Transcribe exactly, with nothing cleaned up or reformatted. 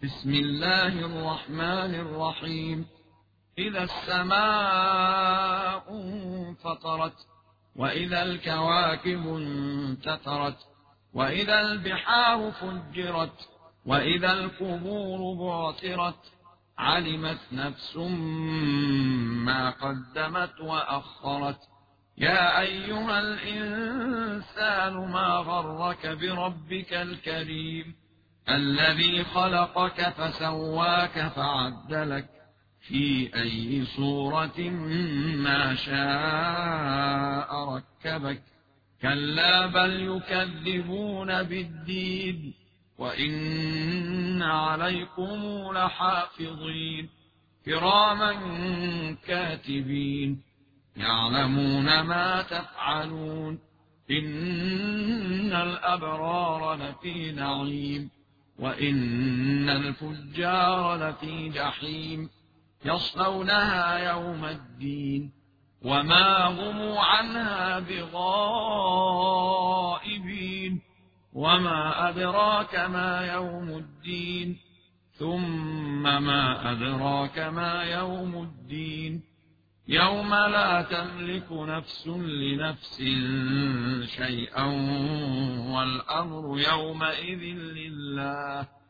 بسم الله الرحمن الرحيم. إذا السماء انفطرت، وإذا الكواكب انتثرت، وإذا البحار فجرت، وإذا القبور بعثرت، علمت نفس ما قدمت وأخرت. يا أيها الإنسان ما غرك بربك الكريم الذي خلقك فسواك فعدلك في أي صورة ما شاء ركبك. كلا بل يكذبون بالدين، وإن عليكم لحافظين كراما كاتبين يعلمون ما تفعلون. إن الأبرار لفي نعيم، وإن الفجار لفي جحيم يصلونها يوم الدين وما هم عنها بغائبين. وما أدراك ما يوم الدين، ثم ما أدراك ما يوم الدين. يوم لا تملك نفس لنفس شيئا والأمر يومئذ لله.